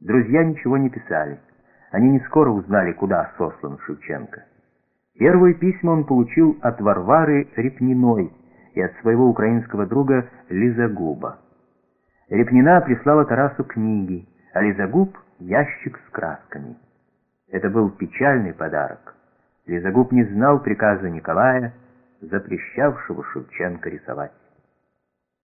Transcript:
Друзья ничего не писали. Они не скоро узнали, куда сослан Шевченко. Первые письма он получил от Варвары Репниной и от своего украинского друга Лизагуба. Репнина прислала Тарасу книги, а Лизагуб — ящик с красками. Это был печальный подарок. Лизагуб не знал приказа Николая, запрещавшего Шевченко рисовать.